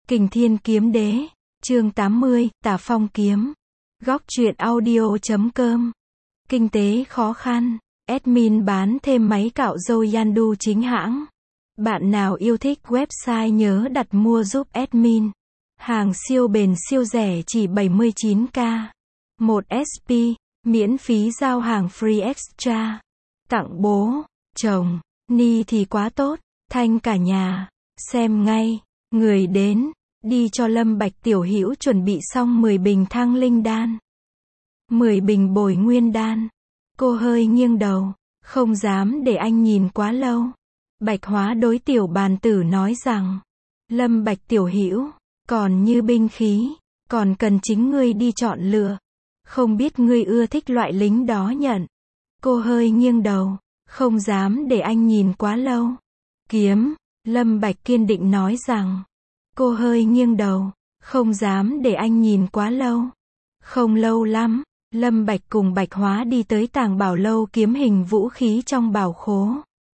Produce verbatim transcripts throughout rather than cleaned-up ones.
Kình Thiên Kiếm Đế, chương tám mươi, Tà Phong Kiếm. Góc truyện audio chấm com. Kinh tế khó khăn, admin bán thêm máy cạo râu Yandu chính hãng. Bạn nào yêu thích website nhớ đặt mua giúp admin. Hàng siêu bền siêu rẻ chỉ bảy mươi chín k. một ét pê, miễn phí giao hàng free extra. Tặng bố, chồng, ni thì quá tốt, thanh cả nhà. Xem ngay, người đến, đi cho Lâm Bạch Tiểu Hữu chuẩn bị xong mười bình thăng linh đan. mười bình bồi nguyên đan. Cô hơi nghiêng đầu, không dám để anh nhìn quá lâu. Bạch Hóa đối Tiểu Bàn Tử nói rằng, Lâm Bạch Tiểu Hữu, còn như binh khí, còn cần chính ngươi đi chọn lựa. Không biết ngươi ưa thích loại lính đó nhận. Cô hơi nghiêng đầu, không dám để anh nhìn quá lâu. Kiếm, Lâm Bạch kiên định nói rằng. Cô hơi nghiêng đầu, không dám để anh nhìn quá lâu. Không lâu lắm, Lâm Bạch cùng Bạch Hóa đi tới tàng bảo lâu kiếm hình vũ khí trong bảo khố.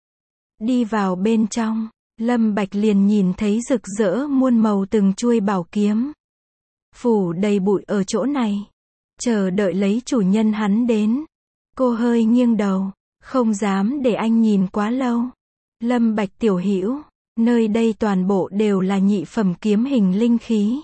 Đi vào bên trong, Lâm Bạch liền nhìn thấy rực rỡ muôn màu từng chuôi bảo kiếm. Phủ đầy bụi ở chỗ này, chờ đợi lấy chủ nhân hắn đến. Cô hơi nghiêng đầu, không dám để anh nhìn quá lâu. Lâm Bạch Tiểu Hữu, nơi đây toàn bộ đều là nhị phẩm kiếm hình linh khí.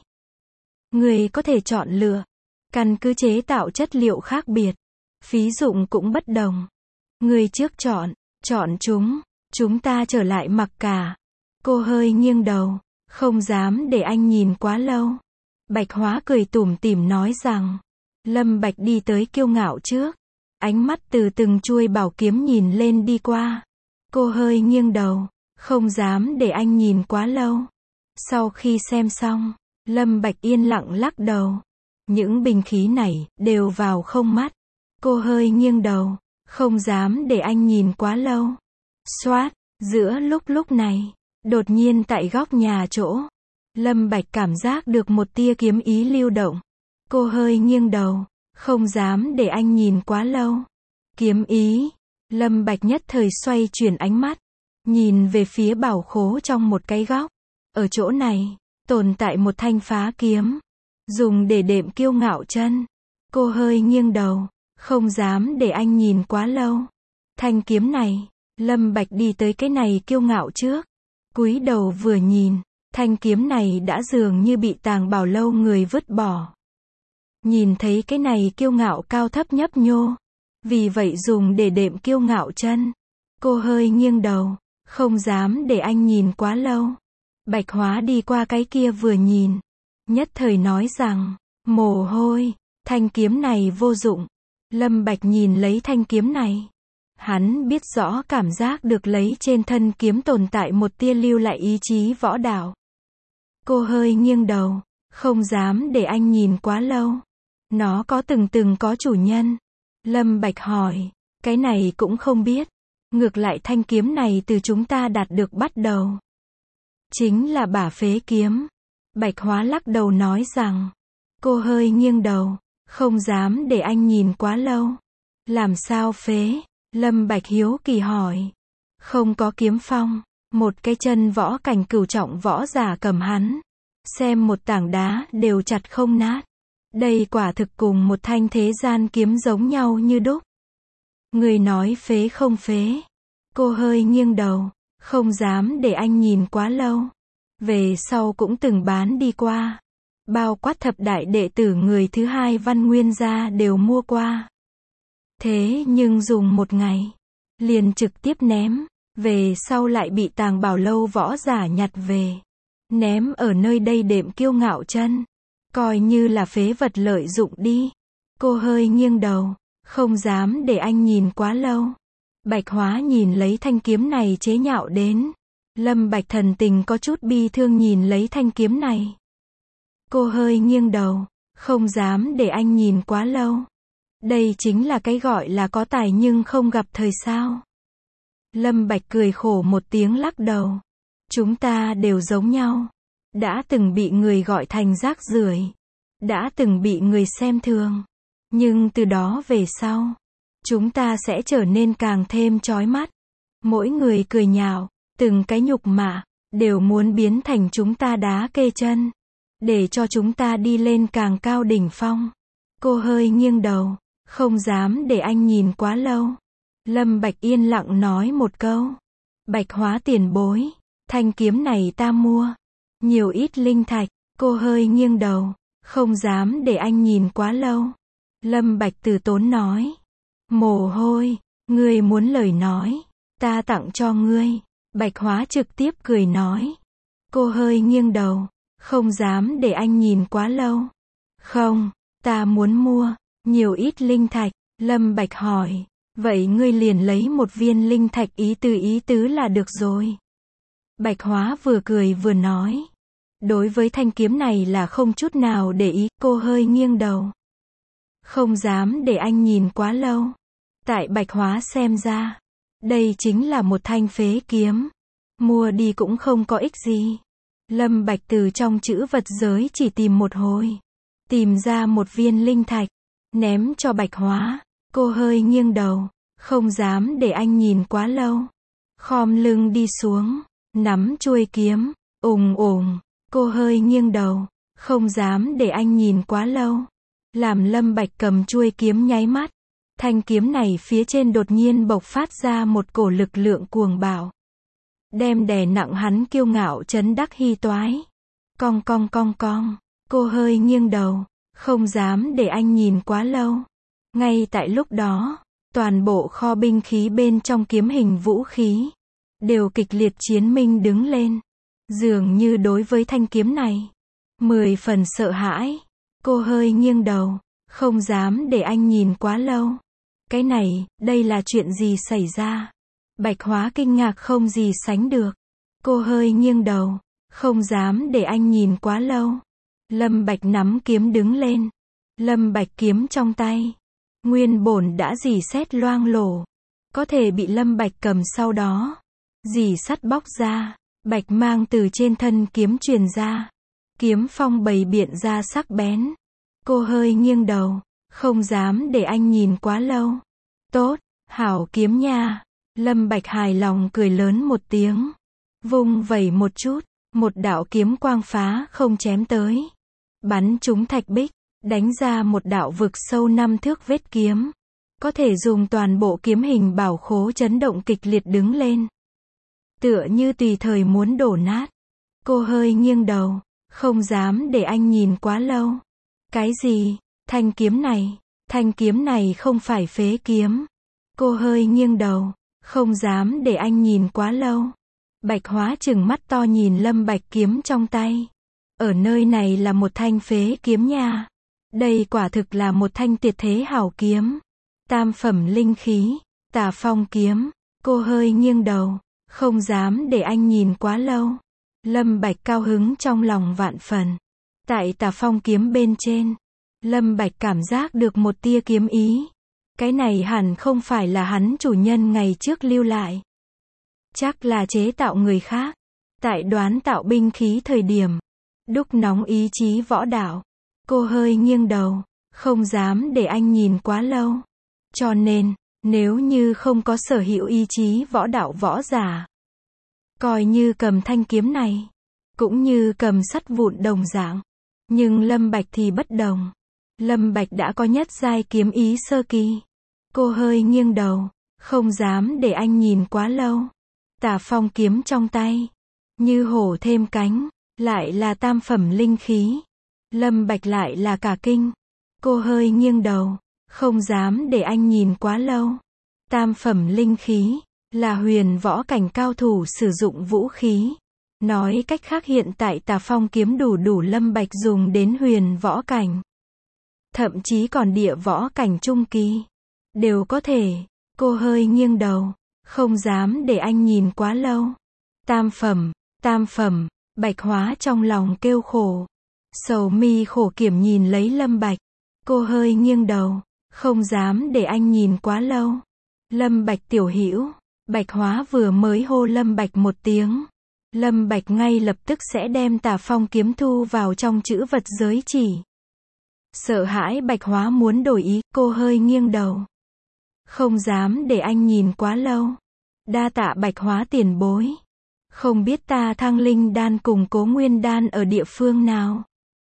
Người có thể chọn lựa, căn cứ chế tạo chất liệu khác biệt, phí dụng cũng bất đồng. Người trước chọn, chọn chúng, chúng ta trở lại mặc cả. Cô hơi nghiêng đầu, không dám để anh nhìn quá lâu. Bạch Hóa cười tủm tỉm nói rằng, Lâm Bạch đi tới kiêu ngạo trước, ánh mắt từ từng chuôi bảo kiếm nhìn lên đi qua. Cô hơi nghiêng đầu, không dám để anh nhìn quá lâu. Sau khi xem xong, Lâm Bạch yên lặng lắc đầu. Những binh khí này, đều vào không mắt. Cô hơi nghiêng đầu, không dám để anh nhìn quá lâu. Xoát, giữa lúc lúc này, đột nhiên tại góc nhà chỗ, Lâm Bạch cảm giác được một tia kiếm ý lưu động. Cô hơi nghiêng đầu, không dám để anh nhìn quá lâu. Kiếm ý, Lâm Bạch nhất thời xoay chuyển ánh mắt. Nhìn về phía bảo khố trong một cái góc. Ở chỗ này, tồn tại một thanh phá kiếm. Dùng để đệm kiêu ngạo chân. Cô hơi nghiêng đầu, không dám để anh nhìn quá lâu. Thanh kiếm này, Lâm Bạch đi tới cái này kiêu ngạo trước. Cúi đầu vừa nhìn, thanh kiếm này đã dường như bị tàng bảo lâu người vứt bỏ. Nhìn thấy cái này kiêu ngạo cao thấp nhấp nhô. Vì vậy dùng để đệm kiêu ngạo chân. Cô hơi nghiêng đầu, không dám để anh nhìn quá lâu. Bạch Hóa đi qua cái kia vừa nhìn, nhất thời nói rằng, mồ hôi, thanh kiếm này vô dụng. Lâm Bạch nhìn lấy thanh kiếm này. Hắn biết rõ cảm giác được lấy trên thân kiếm tồn tại một tia lưu lại ý chí võ đạo. Cô hơi nghiêng đầu, không dám để anh nhìn quá lâu. Nó có từng từng có chủ nhân. Lâm Bạch hỏi, cái này cũng không biết. Ngược lại thanh kiếm này từ chúng ta đạt được bắt đầu. Chính là bả phế kiếm. Bạch Hóa lắc đầu nói rằng. Cô hơi nghiêng đầu, không dám để anh nhìn quá lâu. Làm sao phế? Lâm Bạch hiếu kỳ hỏi. Không có kiếm phong. Một cái chân võ cảnh cửu trọng võ giả cầm hắn. Xem một tảng đá đều chặt không nát. Đây quả thực cùng một thanh thế gian kiếm giống nhau như đúc. Người nói phế không phế. Cô hơi nghiêng đầu, không dám để anh nhìn quá lâu. Về sau cũng từng bán đi qua. Bao quát thập đại đệ tử người thứ hai Văn Nguyên gia đều mua qua. Thế nhưng dùng một ngày, liền trực tiếp ném. Về sau lại bị tàng bảo lâu võ giả nhặt về. Ném ở nơi đây đệm kiêu ngạo chân. Coi như là phế vật lợi dụng đi. Cô hơi nghiêng đầu, không dám để anh nhìn quá lâu. Bạch Hóa nhìn lấy thanh kiếm này chế nhạo đến. Lâm Bạch thần tình có chút bi thương nhìn lấy thanh kiếm này. Cô hơi nghiêng đầu, không dám để anh nhìn quá lâu. Đây chính là cái gọi là có tài nhưng không gặp thời sao. Lâm Bạch cười khổ một tiếng lắc đầu. Chúng ta đều giống nhau. Đã từng bị người gọi thành rác rưởi. Đã từng bị người xem thường. Nhưng từ đó về sau, chúng ta sẽ trở nên càng thêm chói mắt. Mỗi người cười nhạo, từng cái nhục mạ, đều muốn biến thành chúng ta đá kê chân. để cho chúng ta đi lên càng cao đỉnh phong. Cô hơi nghiêng đầu, không dám để anh nhìn quá lâu. Lâm Bạch yên lặng nói một câu. Bạch Hóa tiền bối, thanh kiếm này ta mua. Nhiều ít linh thạch, cô hơi nghiêng đầu, không dám để anh nhìn quá lâu. Lâm Bạch từ tốn nói. Mồ hôi, ngươi muốn lời nói, ta tặng cho ngươi. Bạch Hóa trực tiếp cười nói. Cô hơi nghiêng đầu, không dám để anh nhìn quá lâu. Không, ta muốn mua, nhiều ít linh thạch. Lâm Bạch hỏi. Vậy ngươi liền lấy một viên linh thạch ý tứ ý tứ là được rồi. Bạch Hóa vừa cười vừa nói. Đối với thanh kiếm này là không chút nào để ý, cô hơi nghiêng đầu. Không dám để anh nhìn quá lâu. Tại Bạch Hóa xem ra, đây chính là một thanh phế kiếm. Mua đi cũng không có ích gì. Lâm Bạch từ trong chữ vật giới chỉ tìm một hồi. Tìm ra một viên linh thạch. Ném cho Bạch Hóa. Cô hơi nghiêng đầu, không dám để anh nhìn quá lâu. Khom lưng đi xuống, nắm chuôi kiếm, ùng ùng. Cô hơi nghiêng đầu, không dám để anh nhìn quá lâu. Làm Lâm Bạch cầm chuôi kiếm nháy mắt. Thanh kiếm này phía trên đột nhiên bộc phát ra một cổ lực lượng cuồng bạo. Đem đè nặng hắn kiêu ngạo chấn đắc hy toái. Cong cong cong cong. Cô hơi nghiêng đầu, không dám để anh nhìn quá lâu. Ngay tại lúc đó, toàn bộ kho binh khí bên trong kiếm hình vũ khí đều kịch liệt chiến minh đứng lên. Dường như đối với thanh kiếm này, mười phần sợ hãi. Cô hơi nghiêng đầu, không dám để anh nhìn quá lâu. Cái này, đây là chuyện gì xảy ra? Bạch Hóa kinh ngạc không gì sánh được. Cô hơi nghiêng đầu, không dám để anh nhìn quá lâu. Lâm Bạch nắm kiếm đứng lên. Lâm Bạch kiếm trong tay. Nguyên bổn đã rỉ sét loang lổ. Có thể bị Lâm Bạch cầm sau đó. Rỉ sắt bóc ra. Bạch mang từ trên thân kiếm truyền ra. Kiếm phong bày biện ra sắc bén. Cô hơi nghiêng đầu. Không dám để anh nhìn quá lâu. Tốt, hảo kiếm nha. Lâm Bạch hài lòng cười lớn một tiếng. Vung vẩy một chút. Một đạo kiếm quang phá không chém tới. Bắn trúng thạch bích. Đánh ra một đạo vực sâu năm thước vết kiếm. Có thể dùng toàn bộ kiếm hình bảo khố chấn động kịch liệt đứng lên. Tựa như tùy thời muốn đổ nát. Cô hơi nghiêng đầu, không dám để anh nhìn quá lâu. Cái gì? Thanh kiếm này, thanh kiếm này không phải phế kiếm. Cô hơi nghiêng đầu, không dám để anh nhìn quá lâu. Bạch Hóa trừng mắt to nhìn Lâm Bạch kiếm trong tay. Ở nơi này là một thanh phế kiếm nha. Đây quả thực là một thanh tuyệt thế hảo kiếm. Tam phẩm linh khí, Tà Phong kiếm. Cô hơi nghiêng đầu, không dám để anh nhìn quá lâu. Lâm Bạch cao hứng trong lòng vạn phần. Tại Tà Phong kiếm bên trên, Lâm Bạch cảm giác được một tia kiếm ý. Cái này hẳn không phải là hắn chủ nhân ngày trước lưu lại. Chắc là chế tạo người khác. Tại đoán tạo binh khí thời điểm, đúc nóng ý chí võ đạo. Cô hơi nghiêng đầu, không dám để anh nhìn quá lâu. Cho nên, nếu như không có sở hữu ý chí võ đạo võ giả, coi như cầm thanh kiếm này, cũng như cầm sắt vụn đồng dạng. Nhưng Lâm Bạch thì bất đồng. Lâm Bạch đã có nhất giai kiếm ý sơ kỳ. Cô hơi nghiêng đầu, không dám để anh nhìn quá lâu. Tà Phong kiếm trong tay, như hổ thêm cánh, lại là tam phẩm linh khí. Lâm Bạch lại là cả kinh. Cô hơi nghiêng đầu, không dám để anh nhìn quá lâu. Tam phẩm linh khí, là huyền võ cảnh cao thủ sử dụng vũ khí. Nói cách khác hiện tại Tà Phong kiếm đủ đủ Lâm Bạch dùng đến huyền võ cảnh. Thậm chí còn địa võ cảnh trung kỳ. Đều có thể. Cô hơi nghiêng đầu, không dám để anh nhìn quá lâu. Tam phẩm, tam phẩm, Bạch Hóa trong lòng kêu khổ. Sầu mi khổ kiểm nhìn lấy Lâm Bạch. Cô hơi nghiêng đầu, không dám để anh nhìn quá lâu. Lâm Bạch tiểu hữu. Bạch Hóa vừa mới hô Lâm Bạch một tiếng. Lâm Bạch ngay lập tức sẽ đem Tà Phong kiếm thu vào trong chữ vật giới chỉ. Sợ hãi Bạch Hóa muốn đổi ý, cô hơi nghiêng đầu. Không dám để anh nhìn quá lâu. Đa tạ Bạch Hóa tiền bối. Không biết ta Thăng Linh đan cùng Cố Nguyên đan ở địa phương nào.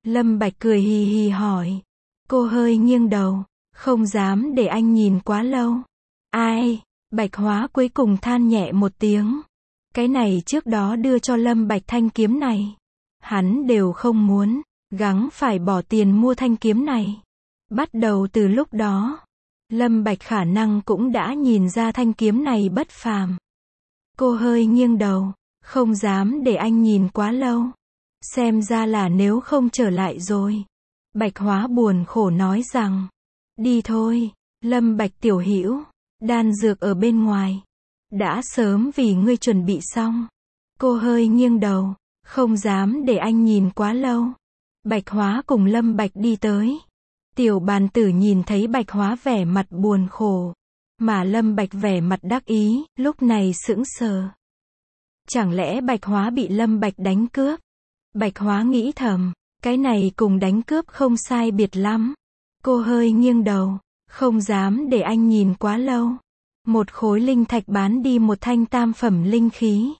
Lâm Bạch cười hì hì hỏi. Cô hơi nghiêng đầu, không dám để anh nhìn quá lâu. Ai? Bạch Hóa cuối cùng than nhẹ một tiếng. Cái này trước đó đưa cho Lâm Bạch thanh kiếm này. Hắn đều không muốn, gắng phải bỏ tiền mua thanh kiếm này. Bắt đầu từ lúc đó, Lâm Bạch khả năng cũng đã nhìn ra thanh kiếm này bất phàm. Cô hơi nghiêng đầu, không dám để anh nhìn quá lâu. Xem ra là nếu không trở lại rồi. Bạch Hóa buồn khổ nói rằng, đi thôi, Lâm Bạch tiểu hữu, đan dược ở bên ngoài. Đã sớm vì ngươi chuẩn bị xong. Cô hơi nghiêng đầu, không dám để anh nhìn quá lâu. Bạch Hóa cùng Lâm Bạch đi tới. Tiểu bàn tử nhìn thấy Bạch Hóa vẻ mặt buồn khổ, mà Lâm Bạch vẻ mặt đắc ý, lúc này sững sờ. Chẳng lẽ Bạch Hóa bị Lâm Bạch đánh cướp? Bạch Hóa nghĩ thầm, cái này cùng đánh cướp không sai biệt lắm. Cô hơi nghiêng đầu, không dám để anh nhìn quá lâu. Một khối linh thạch bán đi một thanh tam phẩm linh khí.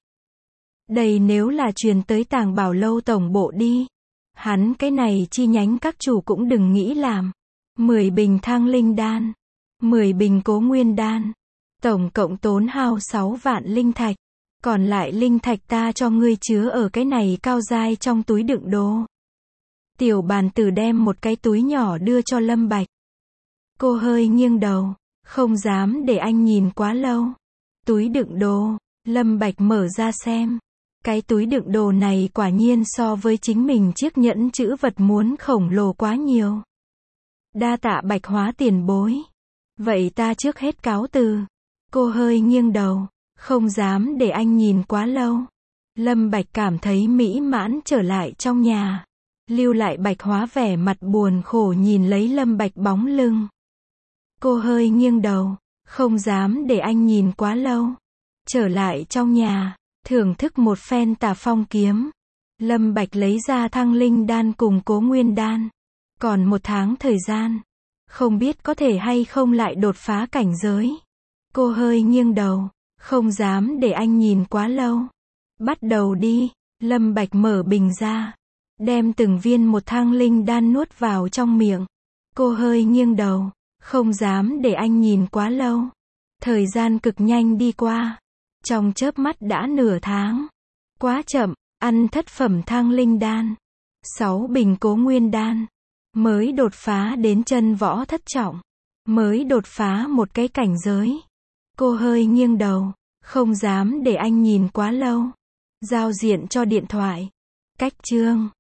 Đây nếu là truyền tới Tàng Bảo Lâu tổng bộ đi. Hắn cái này chi nhánh các chủ cũng đừng nghĩ làm. mười bình thang linh đan. mười bình cố nguyên đan. Tổng cộng tốn hao sáu vạn linh thạch. Còn lại linh thạch ta cho ngươi chứa ở cái này cao giai trong túi đựng đồ. Tiểu bàn tử đem một cái túi nhỏ đưa cho Lâm Bạch. Cô hơi nghiêng đầu, không dám để anh nhìn quá lâu. Túi đựng đồ, Lâm Bạch mở ra xem. Cái túi đựng đồ này quả nhiên so với chính mình chiếc nhẫn chữ vật muốn khổng lồ quá nhiều. Đa tạ Bạch Hóa tiền bối. Vậy ta trước hết cáo từ. Cô hơi nghiêng đầu, không dám để anh nhìn quá lâu. Lâm Bạch cảm thấy mỹ mãn trở lại trong nhà. Lưu lại Bạch Hóa vẻ mặt buồn khổ nhìn lấy Lâm Bạch bóng lưng. Cô hơi nghiêng đầu, không dám để anh nhìn quá lâu. Trở lại trong nhà, thưởng thức một phen Tà Phong kiếm. Lâm Bạch lấy ra thăng linh đan cùng cố nguyên đan. Còn một tháng thời gian, không biết có thể hay không lại đột phá cảnh giới. Cô hơi nghiêng đầu, không dám để anh nhìn quá lâu. Bắt đầu đi. Lâm Bạch mở bình ra, đem từng viên một thăng linh đan nuốt vào trong miệng. Cô hơi nghiêng đầu, không dám để anh nhìn quá lâu. Thời gian cực nhanh đi qua. Trong chớp mắt đã nửa tháng. Quá chậm, ăn thất phẩm thăng linh đan. Sáu bình cố nguyên đan. Mới đột phá đến chân võ thất trọng. Mới đột phá một cái cảnh giới. Cô hơi nghiêng đầu, không dám để anh nhìn quá lâu. Giao diện cho điện thoại. Cách chương